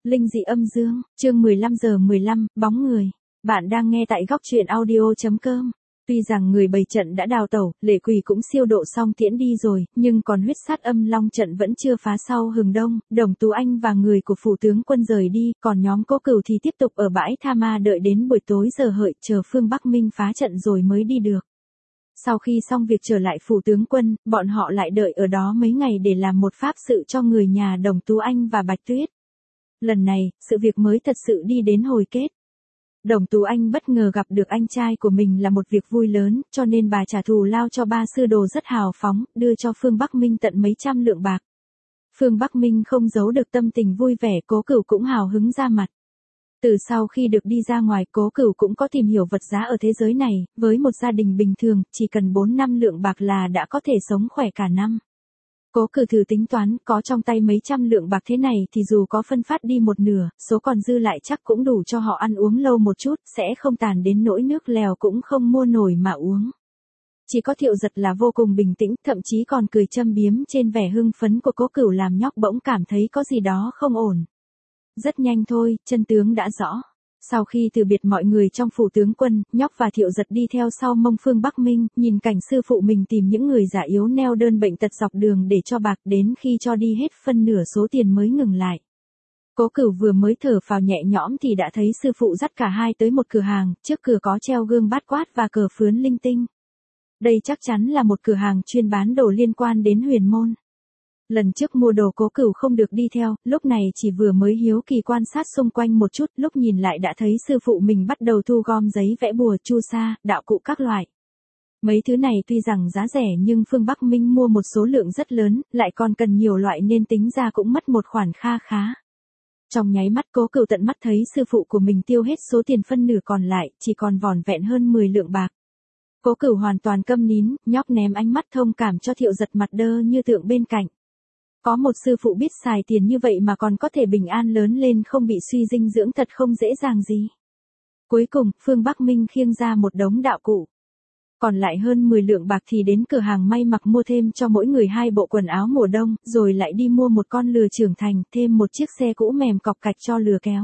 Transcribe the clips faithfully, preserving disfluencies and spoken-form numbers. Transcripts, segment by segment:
Linh dị âm dương, chương mười lăm giờ mười lăm, bóng người. Bạn đang nghe tại góc truyện audio.com. Tuy rằng người bày trận đã đào tẩu, lệ quỷ cũng siêu độ xong tiễn đi rồi, nhưng còn huyết sát âm long trận vẫn chưa phá sau hừng đông. Đồng Tú Anh và người của phủ tướng quân rời đi, còn nhóm Cố Cửu thì tiếp tục ở bãi Tha Ma đợi đến buổi tối giờ hợi, chờ Phương Bắc Minh phá trận rồi mới đi được. Sau khi xong việc trở lại phủ tướng quân, bọn họ lại đợi ở đó mấy ngày để làm một pháp sự cho người nhà Đồng Tú Anh và Bạch Tuyết. Lần này, sự việc mới thật sự đi đến hồi kết. Đồng Tú Anh bất ngờ gặp được anh trai của mình là một việc vui lớn, cho nên bà trả thù lao cho ba sư đồ rất hào phóng, đưa cho Phương Bắc Minh tận mấy trăm lượng bạc. Phương Bắc Minh không giấu được tâm tình vui vẻ, Cố Cửu cũng hào hứng ra mặt. Từ sau khi được đi ra ngoài, Cố Cửu cũng có tìm hiểu vật giá ở thế giới này, với một gia đình bình thường, chỉ cần bốn năm lượng bạc là đã có thể sống khỏe cả năm. Cố Cửu thử tính toán, có trong tay mấy trăm lượng bạc thế này thì dù có phân phát đi một nửa, số còn dư lại chắc cũng đủ cho họ ăn uống lâu một chút, sẽ không tàn đến nỗi nước lèo cũng không mua nổi mà uống. Chỉ có Thiệu Giật là vô cùng bình tĩnh, thậm chí còn cười châm biếm trên vẻ hưng phấn của Cố Cửu làm nhóc bỗng cảm thấy có gì đó không ổn. Rất nhanh thôi, chân tướng đã rõ. Sau khi từ biệt mọi người trong phủ tướng quân, nhóc và Thiệu Giật đi theo sau mông Phương Bắc Minh, nhìn cảnh sư phụ mình tìm những người già yếu neo đơn bệnh tật dọc đường để cho bạc, đến khi cho đi hết phân nửa số tiền mới ngừng lại. Cố Cửu vừa mới thở phào nhẹ nhõm thì đã thấy sư phụ dắt cả hai tới một cửa hàng, trước cửa có treo gương bát quát và cờ phướn linh tinh. Đây chắc chắn là một cửa hàng chuyên bán đồ liên quan đến huyền môn. Lần trước mua đồ Cố Cửu không được đi theo, lúc này chỉ vừa mới hiếu kỳ quan sát xung quanh một chút, lúc nhìn lại đã thấy sư phụ mình bắt đầu thu gom giấy vẽ bùa, chu sa, đạo cụ các loại. Mấy thứ này tuy rằng giá rẻ nhưng Phương Bắc Minh mua một số lượng rất lớn, lại còn cần nhiều loại nên tính ra cũng mất một khoản kha khá. Trong nháy mắt Cố Cửu tận mắt thấy sư phụ của mình tiêu hết số tiền phân nửa còn lại, chỉ còn vỏn vẹn hơn mười lượng bạc. Cố Cửu hoàn toàn câm nín, nhóc ném ánh mắt thông cảm cho Thiệu Giật mặt đơ như tượng bên cạnh. Có một sư phụ biết xài tiền như vậy mà còn có thể bình an lớn lên không bị suy dinh dưỡng thật không dễ dàng gì. Cuối cùng, Phương Bắc Minh khiêng ra một đống đạo cụ. Còn lại hơn mười lượng bạc thì đến cửa hàng may mặc mua thêm cho mỗi người hai bộ quần áo mùa đông, rồi lại đi mua một con lừa trưởng thành, thêm một chiếc xe cũ mềm cọc cạch cho lừa kéo.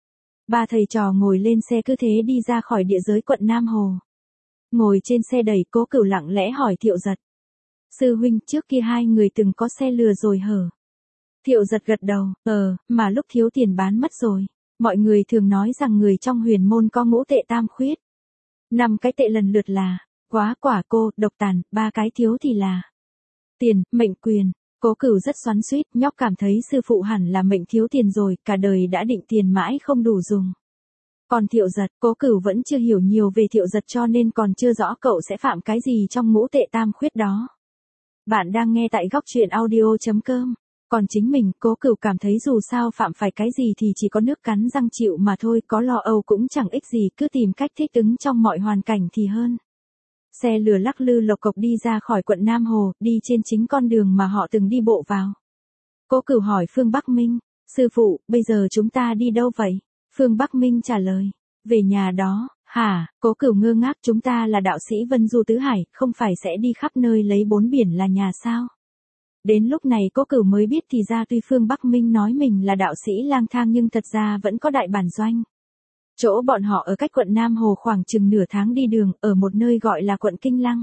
Ba thầy trò ngồi lên xe cứ thế đi ra khỏi địa giới quận Nam Hồ. Ngồi trên xe đẩy, Cố Cửu lặng lẽ hỏi Thiệu Giật. Sư huynh, trước kia hai người từng có xe lừa rồi hở? Thiệu Giật gật đầu, ờ, mà lúc thiếu tiền bán mất rồi. Mọi người thường nói rằng người trong huyền môn có ngũ tệ tam khuyết. Năm cái tệ lần lượt là, quá, quả, cô, độc tàn, ba cái thiếu thì là tiền, mệnh, quyền. Cố Cửu rất xoắn xuýt, nhóc cảm thấy sư phụ hẳn là mệnh thiếu tiền rồi, cả đời đã định tiền mãi không đủ dùng. Còn Thiệu Giật, Cố Cửu vẫn chưa hiểu nhiều về Thiệu Giật cho nên còn chưa rõ cậu sẽ phạm cái gì trong ngũ tệ tam khuyết đó. Bạn đang nghe tại góc truyện audio.com. Còn chính mình, Cố Cửu cảm thấy dù sao phạm phải cái gì thì chỉ có nước cắn răng chịu mà thôi, có lo âu cũng chẳng ích gì, cứ tìm cách thích ứng trong mọi hoàn cảnh thì hơn. Xe lừa lắc lư lộc cộc đi ra khỏi quận Nam Hồ, đi trên chính con đường mà họ từng đi bộ vào. Cố Cửu hỏi Phương Bắc Minh, sư phụ, bây giờ chúng ta đi đâu vậy? Phương Bắc Minh trả lời, về nhà đó. Hả? Cố Cửu ngơ ngác, chúng ta là đạo sĩ Vân Du Tứ Hải, không phải sẽ đi khắp nơi lấy bốn biển là nhà sao? Đến lúc này Cố Cửu mới biết thì ra tuy Phương Bắc Minh nói mình là đạo sĩ lang thang nhưng thật ra vẫn có đại bản doanh. Chỗ bọn họ ở cách quận Nam Hồ khoảng chừng nửa tháng đi đường, ở một nơi gọi là quận Kinh Lăng.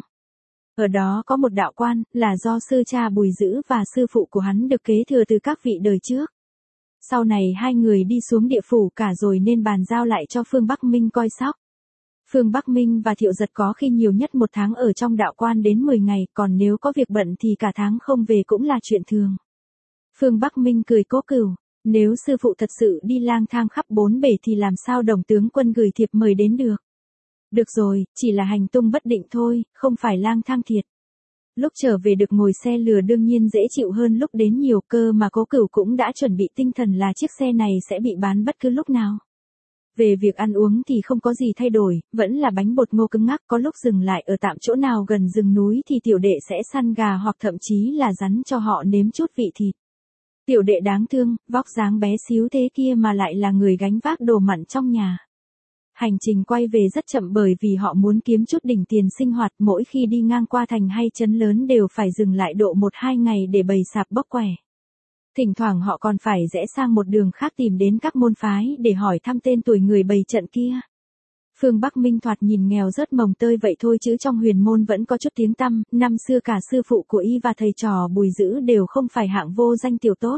Ở đó có một đạo quan, là do sư cha Bùi Dữ và sư phụ của hắn được kế thừa từ các vị đời trước. Sau này hai người đi xuống địa phủ cả rồi nên bàn giao lại cho Phương Bắc Minh coi sóc. Phương Bắc Minh và Thiệu Giật có khi nhiều nhất một tháng ở trong đạo quan đến mười ngày, còn nếu có việc bận thì cả tháng không về cũng là chuyện thường. Phương Bắc Minh cười Cố Cửu, nếu sư phụ thật sự đi lang thang khắp bốn bể thì làm sao Đồng tướng quân gửi thiệp mời đến được. Được rồi, chỉ là hành tung bất định thôi, không phải lang thang thiệt. Lúc trở về được ngồi xe lừa đương nhiên dễ chịu hơn lúc đến nhiều, cơ mà Cố Cửu cũng đã chuẩn bị tinh thần là chiếc xe này sẽ bị bán bất cứ lúc nào. Về việc ăn uống thì không có gì thay đổi, vẫn là bánh bột ngô cứng ngắc, có lúc dừng lại ở tạm chỗ nào gần rừng núi thì tiểu đệ sẽ săn gà hoặc thậm chí là rắn cho họ nếm chút vị thịt. Tiểu đệ đáng thương, vóc dáng bé xíu thế kia mà lại là người gánh vác đồ mặn trong nhà. Hành trình quay về rất chậm bởi vì họ muốn kiếm chút đỉnh tiền sinh hoạt, mỗi khi đi ngang qua thành hay trấn lớn đều phải dừng lại độ một hai ngày để bày sạp bốc quẻ. Thỉnh thoảng họ còn phải rẽ sang một đường khác tìm đến các môn phái để hỏi thăm tên tuổi người bày trận kia. Phương Bắc Minh thoạt nhìn nghèo rớt mồng tơi vậy thôi chứ trong huyền môn vẫn có chút tiếng tăm, năm xưa cả sư phụ của y và thầy trò Bùi Dữ đều không phải hạng vô danh tiểu tốt.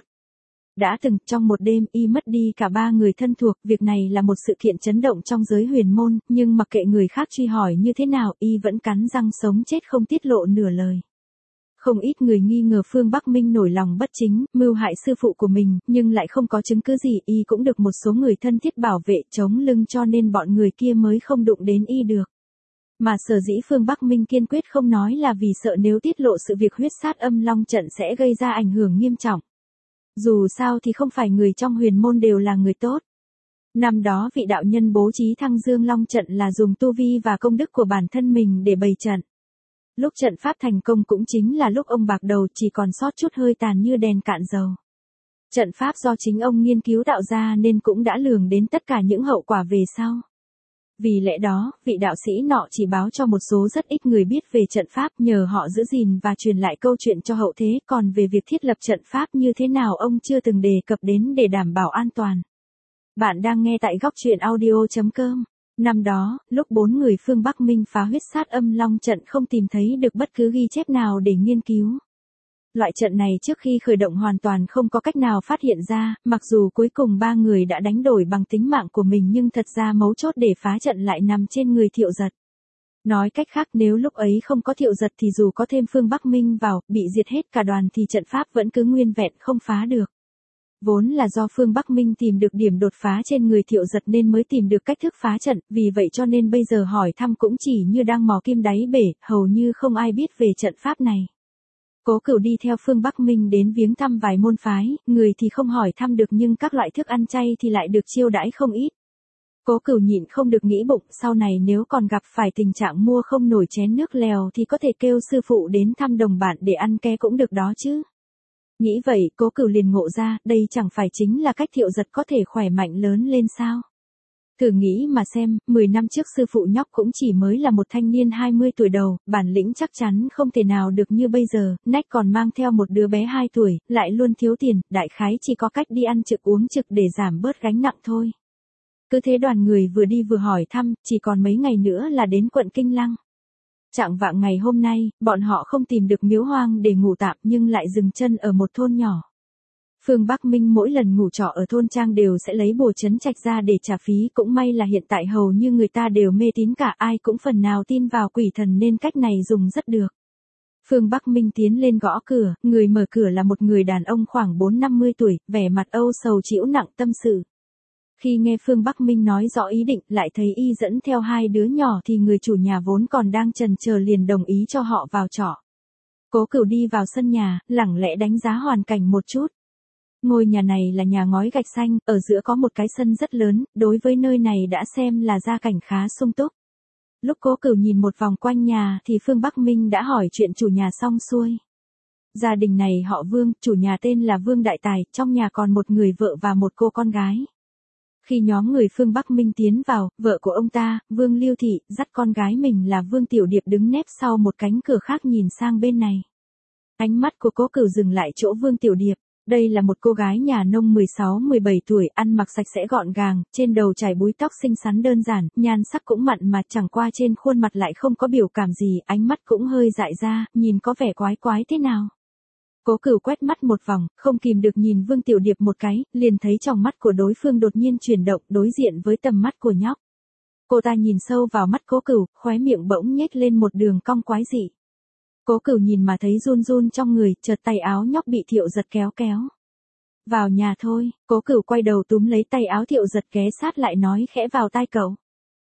Đã từng, trong một đêm, y mất đi cả ba người thân thuộc, việc này là một sự kiện chấn động trong giới huyền môn, nhưng mặc kệ người khác truy hỏi như thế nào, y vẫn cắn răng sống chết không tiết lộ nửa lời. Không ít người nghi ngờ Phương Bắc Minh nổi lòng bất chính, mưu hại sư phụ của mình, nhưng lại không có chứng cứ gì, y cũng được một số người thân thiết bảo vệ chống lưng cho nên bọn người kia mới không đụng đến y được. Mà sở dĩ Phương Bắc Minh kiên quyết không nói là vì sợ nếu tiết lộ sự việc huyết sát âm long trận sẽ gây ra ảnh hưởng nghiêm trọng. Dù sao thì không phải người trong huyền môn đều là người tốt. Năm đó vị đạo nhân bố trí Thăng Dương Long trận là dùng tu vi và công đức của bản thân mình để bày trận. Lúc trận pháp thành công cũng chính là lúc ông bạc đầu chỉ còn sót chút hơi tàn như đèn cạn dầu. Trận pháp do chính ông nghiên cứu tạo ra nên cũng đã lường đến tất cả những hậu quả về sau. Vì lẽ đó, vị đạo sĩ nọ chỉ báo cho một số rất ít người biết về trận pháp nhờ họ giữ gìn và truyền lại câu chuyện cho hậu thế, còn về việc thiết lập trận pháp như thế nào ông chưa từng đề cập đến để đảm bảo an toàn. Bạn đang nghe tại góc truyện audio chấm com. Năm đó, lúc bốn người Phương Bắc Minh phá huyết sát âm long trận không tìm thấy được bất cứ ghi chép nào để nghiên cứu. Loại trận này trước khi khởi động hoàn toàn không có cách nào phát hiện ra, mặc dù cuối cùng ba người đã đánh đổi bằng tính mạng của mình nhưng thật ra mấu chốt để phá trận lại nằm trên người Thiệu Giật. Nói cách khác nếu lúc ấy không có Thiệu Giật thì dù có thêm Phương Bắc Minh vào, bị diệt hết cả đoàn thì trận pháp vẫn cứ nguyên vẹn không phá được. Vốn là do Phương Bắc Minh tìm được điểm đột phá trên người Thiệu Giật nên mới tìm được cách thức phá trận, vì vậy cho nên bây giờ hỏi thăm cũng chỉ như đang mò kim đáy bể, hầu như không ai biết về trận pháp này. Cố Cửu đi theo Phương Bắc Minh đến viếng thăm vài môn phái, người thì không hỏi thăm được nhưng các loại thức ăn chay thì lại được chiêu đãi không ít. Cố Cửu nhịn không được nghĩ bụng, sau này nếu còn gặp phải tình trạng mua không nổi chén nước lèo thì có thể kêu sư phụ đến thăm đồng bạn để ăn ké cũng được đó chứ. Nghĩ vậy, Cố Cửu liền ngộ ra, đây chẳng phải chính là cách Thiệu Giật có thể khỏe mạnh lớn lên sao? Thử nghĩ mà xem, mười năm trước sư phụ nhóc cũng chỉ mới là một thanh niên hai mươi tuổi đầu, bản lĩnh chắc chắn không thể nào được như bây giờ, nách còn mang theo một đứa bé hai tuổi, lại luôn thiếu tiền, đại khái chỉ có cách đi ăn trực uống trực để giảm bớt gánh nặng thôi. Cứ thế đoàn người vừa đi vừa hỏi thăm, chỉ còn mấy ngày nữa là đến quận Kinh Lăng. Trạng vạng ngày hôm nay, bọn họ không tìm được miếu hoang để ngủ tạm nhưng lại dừng chân ở một thôn nhỏ. Phương Bắc Minh mỗi lần ngủ trọ ở thôn trang đều sẽ lấy bùa trấn trạch ra để trả phí, cũng may là hiện tại hầu như người ta đều mê tín cả, ai cũng phần nào tin vào quỷ thần nên cách này dùng rất được. Phương Bắc Minh tiến lên gõ cửa, người mở cửa là một người đàn ông khoảng bốn năm mươi tuổi, vẻ mặt âu sầu chịu nặng tâm sự. Khi nghe Phương Bắc Minh nói rõ ý định, lại thấy y dẫn theo hai đứa nhỏ thì người chủ nhà vốn còn đang chần chờ liền đồng ý cho họ vào trọ. Cố Cửu đi vào sân nhà, lẳng lẽ đánh giá hoàn cảnh một chút. Ngôi nhà này là nhà ngói gạch xanh, ở giữa có một cái sân rất lớn, đối với nơi này đã xem là gia cảnh khá sung túc. Lúc Cố Cửu nhìn một vòng quanh nhà thì Phương Bắc Minh đã hỏi chuyện chủ nhà xong xuôi. Gia đình này họ Vương, chủ nhà tên là Vương Đại Tài, trong nhà còn một người vợ và một cô con gái. Khi nhóm người Phương Bắc Minh tiến vào, vợ của ông ta, Vương Lưu Thị, dắt con gái mình là Vương Tiểu Điệp đứng nép sau một cánh cửa khác nhìn sang bên này. Ánh mắt của Cố Cửu dừng lại chỗ Vương Tiểu Điệp. Đây là một cô gái nhà nông mười sáu mười bảy tuổi, ăn mặc sạch sẽ gọn gàng, trên đầu trải búi tóc xinh xắn đơn giản, nhan sắc cũng mặn mà chẳng qua trên khuôn mặt lại không có biểu cảm gì, ánh mắt cũng hơi dại ra, nhìn có vẻ quái quái thế nào. Cố Cửu quét mắt một vòng, không kìm được nhìn Vương Tiểu Điệp một cái, liền thấy trong mắt của đối phương đột nhiên chuyển động đối diện với tầm mắt của nhóc. Cô ta nhìn sâu vào mắt Cố Cửu, khóe miệng bỗng nhếch lên một đường cong quái dị. Cố Cửu nhìn mà thấy run run trong người, chợt tay áo nhóc bị Thiệu Giật kéo kéo. Vào nhà thôi, Cố Cửu quay đầu túm lấy tay áo Thiệu Giật ghé sát lại nói khẽ vào tai cậu.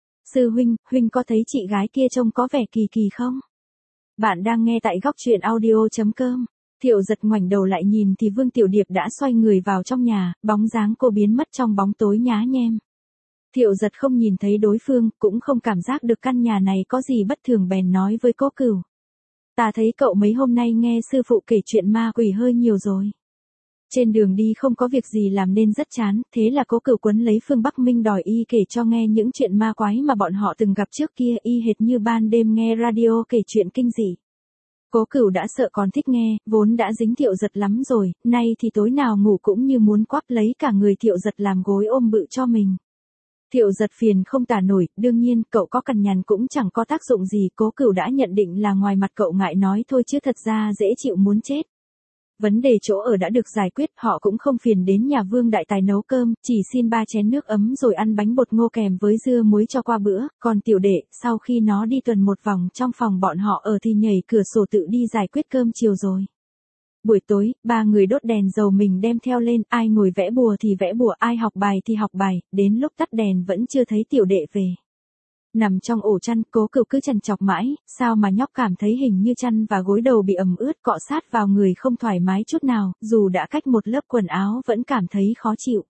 Sư huynh, huynh có thấy chị gái kia trông có vẻ kỳ kỳ không? Bạn đang nghe tại góc truyện audio chấm com. Thiệu Giật ngoảnh đầu lại nhìn thì Vương Tiểu Điệp đã xoay người vào trong nhà, bóng dáng cô biến mất trong bóng tối nhá nhem. Thiệu Giật không nhìn thấy đối phương, cũng không cảm giác được căn nhà này có gì bất thường bèn nói với Cố Cửu. Ta thấy cậu mấy hôm nay nghe sư phụ kể chuyện ma quỷ hơi nhiều rồi. Trên đường đi không có việc gì làm nên rất chán, thế là Cố Cửu quấn lấy Phương Bắc Minh đòi y kể cho nghe những chuyện ma quái mà bọn họ từng gặp trước kia, y hệt như ban đêm nghe radio kể chuyện kinh dị. Cố Cửu đã sợ còn thích nghe, vốn đã dính Thiệu Giật lắm rồi, nay thì tối nào ngủ cũng như muốn quắp lấy cả người Thiệu Giật làm gối ôm bự cho mình. Thiệu Giật phiền không tả nổi, đương nhiên cậu có cằn nhằn cũng chẳng có tác dụng gì, Cố Cửu đã nhận định là ngoài mặt cậu ngại nói thôi chứ thật ra dễ chịu muốn chết. Vấn đề chỗ ở đã được giải quyết, họ cũng không phiền đến nhà Vương đại tài nấu cơm, chỉ xin ba chén nước ấm rồi ăn bánh bột ngô kèm với dưa muối cho qua bữa, còn tiểu đệ, sau khi nó đi tuần một vòng trong phòng bọn họ ở thì nhảy cửa sổ tự đi giải quyết cơm chiều rồi. Buổi tối, ba người đốt đèn dầu mình đem theo lên, ai ngồi vẽ bùa thì vẽ bùa, ai học bài thì học bài, đến lúc tắt đèn vẫn chưa thấy tiểu đệ về. Nằm trong ổ chăn, Cố Cửu cứ chằn chọc mãi, sao mà nhóc cảm thấy hình như chăn và gối đầu bị ẩm ướt cọ sát vào người không thoải mái chút nào, dù đã cách một lớp quần áo vẫn cảm thấy khó chịu.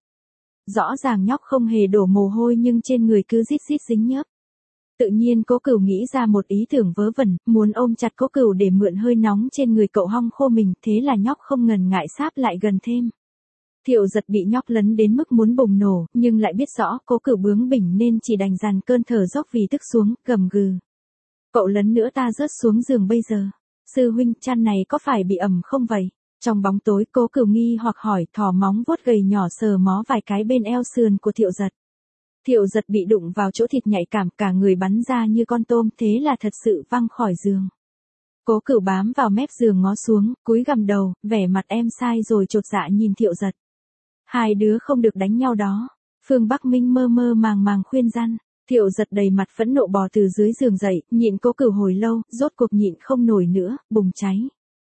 Rõ ràng nhóc không hề đổ mồ hôi nhưng trên người cứ rít rít dính nhớp. Tự nhiên Cố Cửu nghĩ ra một ý tưởng vớ vẩn, muốn ôm chặt Cố Cửu để mượn hơi nóng trên người cậu hong khô mình, thế là nhóc không ngần ngại sáp lại gần thêm. Thiệu Giật bị nhóc lấn đến mức muốn bùng nổ, nhưng lại biết rõ Cố Cửu bướng bỉnh nên chỉ đành dằn cơn thở dốc vì tức xuống, gầm gừ. Cậu lấn nữa ta rớt xuống giường bây giờ. Sư huynh, chăn này có phải bị ẩm không vậy? Trong bóng tối Cố Cửu nghi hoặc hỏi, thò móng vuốt gầy nhỏ sờ mó vài cái bên eo sườn của Thiệu Giật. Thiệu Giật bị đụng vào chỗ thịt nhạy cảm, cả người bắn ra như con tôm, thế là thật sự văng khỏi giường. Cố Cửu bám vào mép giường ngó xuống, cúi gằm đầu, vẻ mặt em sai rồi chột dạ nhìn Thiệu Giật. Hai đứa không được đánh nhau đó. Phương Bắc Minh mơ mơ màng màng khuyên răn. Thiệu Giật đầy mặt phẫn nộ bò từ dưới giường dậy, nhịn Cố Cửu hồi lâu, rốt cuộc nhịn không nổi nữa, bùng cháy.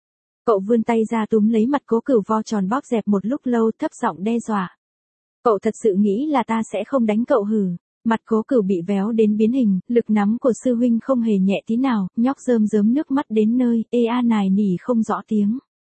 Cậu vươn tay ra túm lấy mặt Cố Cửu vo tròn bóp dẹp một lúc lâu, thấp giọng đe dọa. Cậu thật sự nghĩ là ta sẽ không đánh cậu hử? Mặt Cố Cửu bị véo đến biến hình, lực nắm của sư huynh không hề nhẹ tí nào, nhóc rơm rớm nước mắt đến nơi, ê a nài nỉ không rõ tiếng.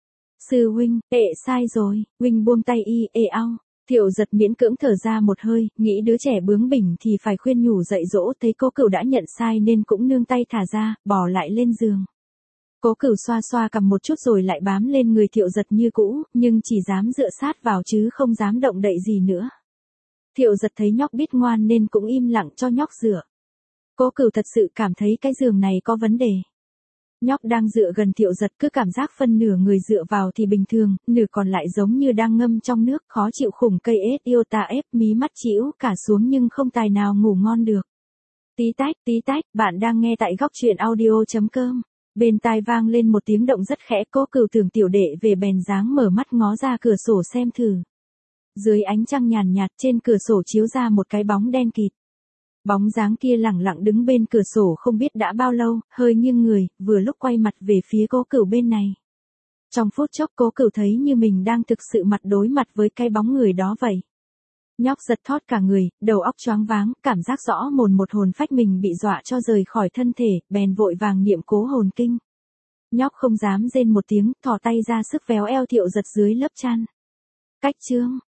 Sư huynh, ệ sai rồi, huynh buông tay y, ê ao. Thiệu Giật miễn cưỡng thở ra một hơi, nghĩ đứa trẻ bướng bỉnh thì phải khuyên nhủ dạy dỗ, thấy Cố Cửu đã nhận sai nên cũng nương tay thả ra, bỏ lại lên giường. Cố Cửu xoa xoa cầm một chút rồi lại bám lên người Thiệu Giật như cũ, nhưng chỉ dám dựa sát vào chứ không dám động đậy gì nữa. Thiệu Giật thấy nhóc biết ngoan nên cũng im lặng cho nhóc dựa. Cố Cửu thật sự cảm thấy cái giường này có vấn đề. Nhóc đang dựa gần Thiệu Giật, cứ cảm giác phân nửa người dựa vào thì bình thường, nửa còn lại giống như đang ngâm trong nước, khó chịu khủng, cây ết yêu tà ép, mí mắt chĩu cả xuống nhưng không tài nào ngủ ngon được. Tí tách, tí tách, bạn đang nghe tại góc truyện audio chấm com. Bên tai vang lên một tiếng động rất khẽ, Cố Cửu tưởng tiểu đệ về bèn dáng mở mắt ngó ra cửa sổ xem thử. Dưới ánh trăng nhàn nhạt trên cửa sổ chiếu ra một cái bóng đen kịt. Bóng dáng kia lẳng lặng đứng bên cửa sổ không biết đã bao lâu, hơi nghiêng người, vừa lúc quay mặt về phía Cố Cửu bên này. Trong phút chốc Cố Cửu thấy như mình đang thực sự mặt đối mặt với cái bóng người đó vậy. Nhóc giật thót cả người, đầu óc choáng váng, cảm giác rõ mồn một hồn phách mình bị dọa cho rời khỏi thân thể, bèn vội vàng niệm cố hồn kinh. Nhóc không dám rên một tiếng, thò tay ra sức véo eo Thiệu Giật dưới lớp chăn. Cách chương